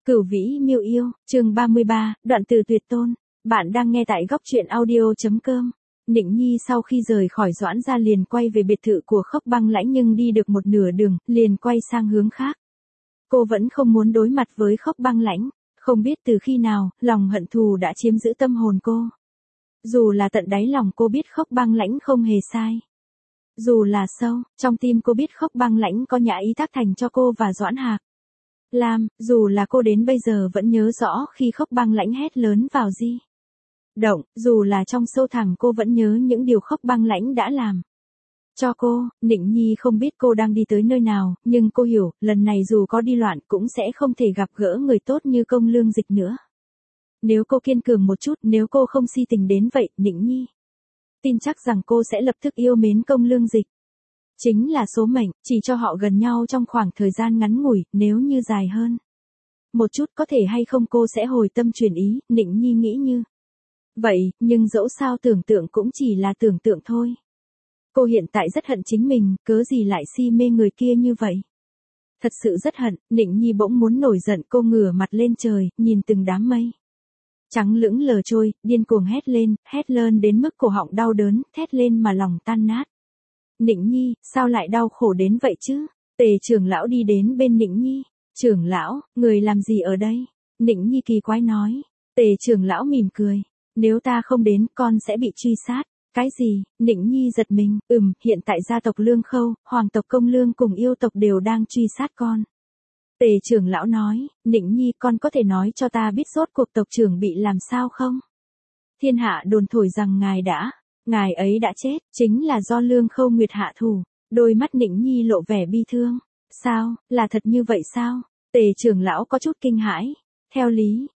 Cửu Vĩ Miêu Yêu, chương 33, đoạn từ tuyệt tôn. Bạn đang nghe tại góc truyện audio.com. Nịnh Nhi sau khi rời khỏi Doãn gia liền quay về biệt thự của Khốc Băng Lãnh, nhưng đi được một nửa đường, liền quay sang hướng khác. Cô vẫn không muốn đối mặt với Khốc Băng Lãnh, không biết từ khi nào, lòng hận thù đã chiếm giữ tâm hồn cô. Dù là tận đáy lòng cô biết Khốc Băng Lãnh không hề sai. Dù là sâu, trong tim cô biết Khốc Băng Lãnh có nhã ý tác thành cho cô và Doãn Hạc. Lam, dù là cô đến bây giờ vẫn nhớ rõ khi Khốc Băng Lãnh hét lớn vào di động, dù là trong sâu thẳm cô vẫn nhớ những điều Khốc Băng Lãnh đã làm cho cô. Nịnh Nhi không biết cô đang đi tới nơi nào, nhưng cô hiểu, lần này dù có đi loạn cũng sẽ không thể gặp gỡ người tốt như Công Lương Dịch nữa. Nếu cô kiên cường một chút, nếu cô không si tình đến vậy, Nịnh Nhi tin chắc rằng cô sẽ lập tức yêu mến Công Lương Dịch. Chính là số mệnh, chỉ cho họ gần nhau trong khoảng thời gian ngắn ngủi, nếu như dài hơn một chút có thể hay không cô sẽ hồi tâm chuyển ý. Nịnh Nhi nghĩ như vậy, nhưng dẫu sao tưởng tượng cũng chỉ là tưởng tượng thôi. Cô hiện tại rất hận chính mình, cớ gì lại si mê người kia như vậy. Thật sự rất hận. Nịnh Nhi bỗng muốn nổi giận, cô ngửa mặt lên trời, nhìn từng đám mây trắng lững lờ trôi, điên cuồng hét lên đến mức cổ họng đau đớn, thét lên mà lòng tan nát. Nịnh Nhi, sao lại đau khổ đến vậy chứ? Tề trưởng lão đi đến bên Nịnh Nhi. Trưởng lão, người làm gì ở đây? Nịnh Nhi kỳ quái nói. Tề trưởng lão mỉm cười. Nếu ta không đến, con sẽ bị truy sát. Cái gì? Nịnh Nhi giật mình. Hiện tại gia tộc Lương Khâu, hoàng tộc Công Lương cùng yêu tộc đều đang truy sát con. Tề trưởng lão nói. Nịnh Nhi, con có thể nói cho ta biết rốt cuộc tộc trưởng bị làm sao không? Thiên hạ đồn thổi rằng ngài ấy đã chết, chính là do Lương Khâu Nguyệt hạ thủ. Đôi mắt Nịnh Nhi lộ vẻ bi thương. Sao, là thật như vậy sao? Tề trưởng lão có chút kinh hãi. Theo lý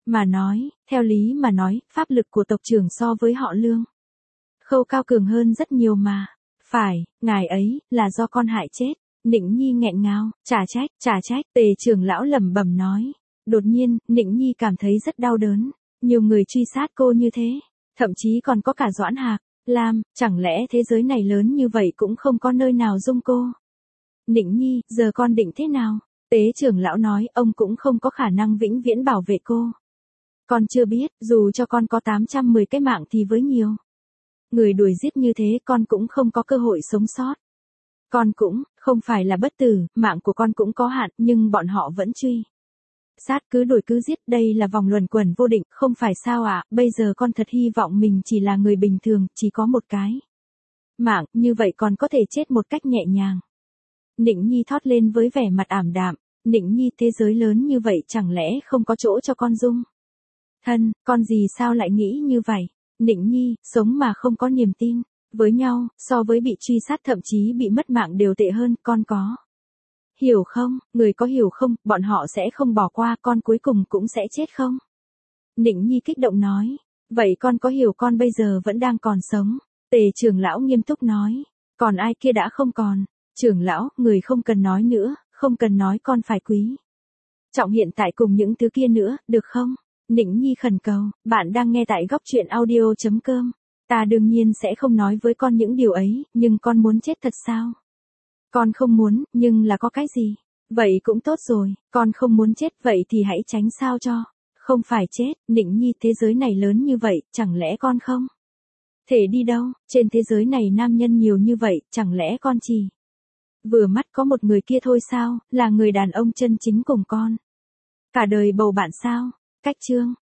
mà nói, pháp lực của tộc trưởng so với họ Lương Khâu cao cường hơn rất nhiều mà. Phải, ngài ấy, là do con hại chết. Nịnh Nhi nghẹn ngào, trả trách, Tề trưởng lão lẩm bẩm nói. Đột nhiên, Nịnh Nhi cảm thấy rất đau đớn. Nhiều người truy sát cô như thế, thậm chí còn có cả Doãn Hạc. Lam, chẳng lẽ thế giới này lớn như vậy cũng không có nơi nào dung cô? Nịnh Nhi, giờ con định thế nào? Tế trưởng lão nói, ông cũng không có khả năng vĩnh viễn bảo vệ cô. Con chưa biết, dù cho con có 810 cái mạng thì với nhiều người đuổi giết như thế, con cũng không có cơ hội sống sót. Con cũng không phải là bất tử, mạng của con cũng có hạn, nhưng bọn họ vẫn truy sát, cứ đuổi cứ giết, đây là vòng luẩn quẩn vô định, không phải sao ạ? Bây giờ con thật hy vọng mình chỉ là người bình thường, chỉ có một cái mạng, như vậy còn có thể chết một cách nhẹ nhàng. Nịnh Nhi thót lên với vẻ mặt ảm đạm. Nịnh Nhi, thế giới lớn như vậy chẳng lẽ không có chỗ cho con dung thân? Con gì sao lại nghĩ như vậy? Nịnh Nhi, sống mà không có niềm tin với nhau, so với bị truy sát thậm chí bị mất mạng đều tệ hơn, con có hiểu không? Người có hiểu không? Bọn họ sẽ không bỏ qua con, cuối cùng cũng sẽ chết không? Nịnh Nhi kích động nói. Vậy con có hiểu con bây giờ vẫn đang còn sống? Tề trưởng lão nghiêm túc nói. Còn ai kia đã không còn. Trưởng lão, người không cần nói nữa, không cần nói, con phải quý trọng hiện tại cùng những thứ kia nữa, được không? Nịnh Nhi khẩn cầu. Bạn đang nghe tại góc truyện audio.com. Ta đương nhiên sẽ không nói với con những điều ấy, nhưng con muốn chết thật sao? Con không muốn, nhưng là có cái gì? Vậy cũng tốt rồi, con không muốn chết, vậy thì hãy tránh sao cho không phải chết. Nịnh Nhi, thế giới này lớn như vậy, chẳng lẽ con không thể đi đâu? Trên thế giới này nam nhân nhiều như vậy, chẳng lẽ con chỉ vừa mắt có một người kia thôi sao? Là người đàn ông chân chính cùng con cả đời bầu bạn sao? Cách chương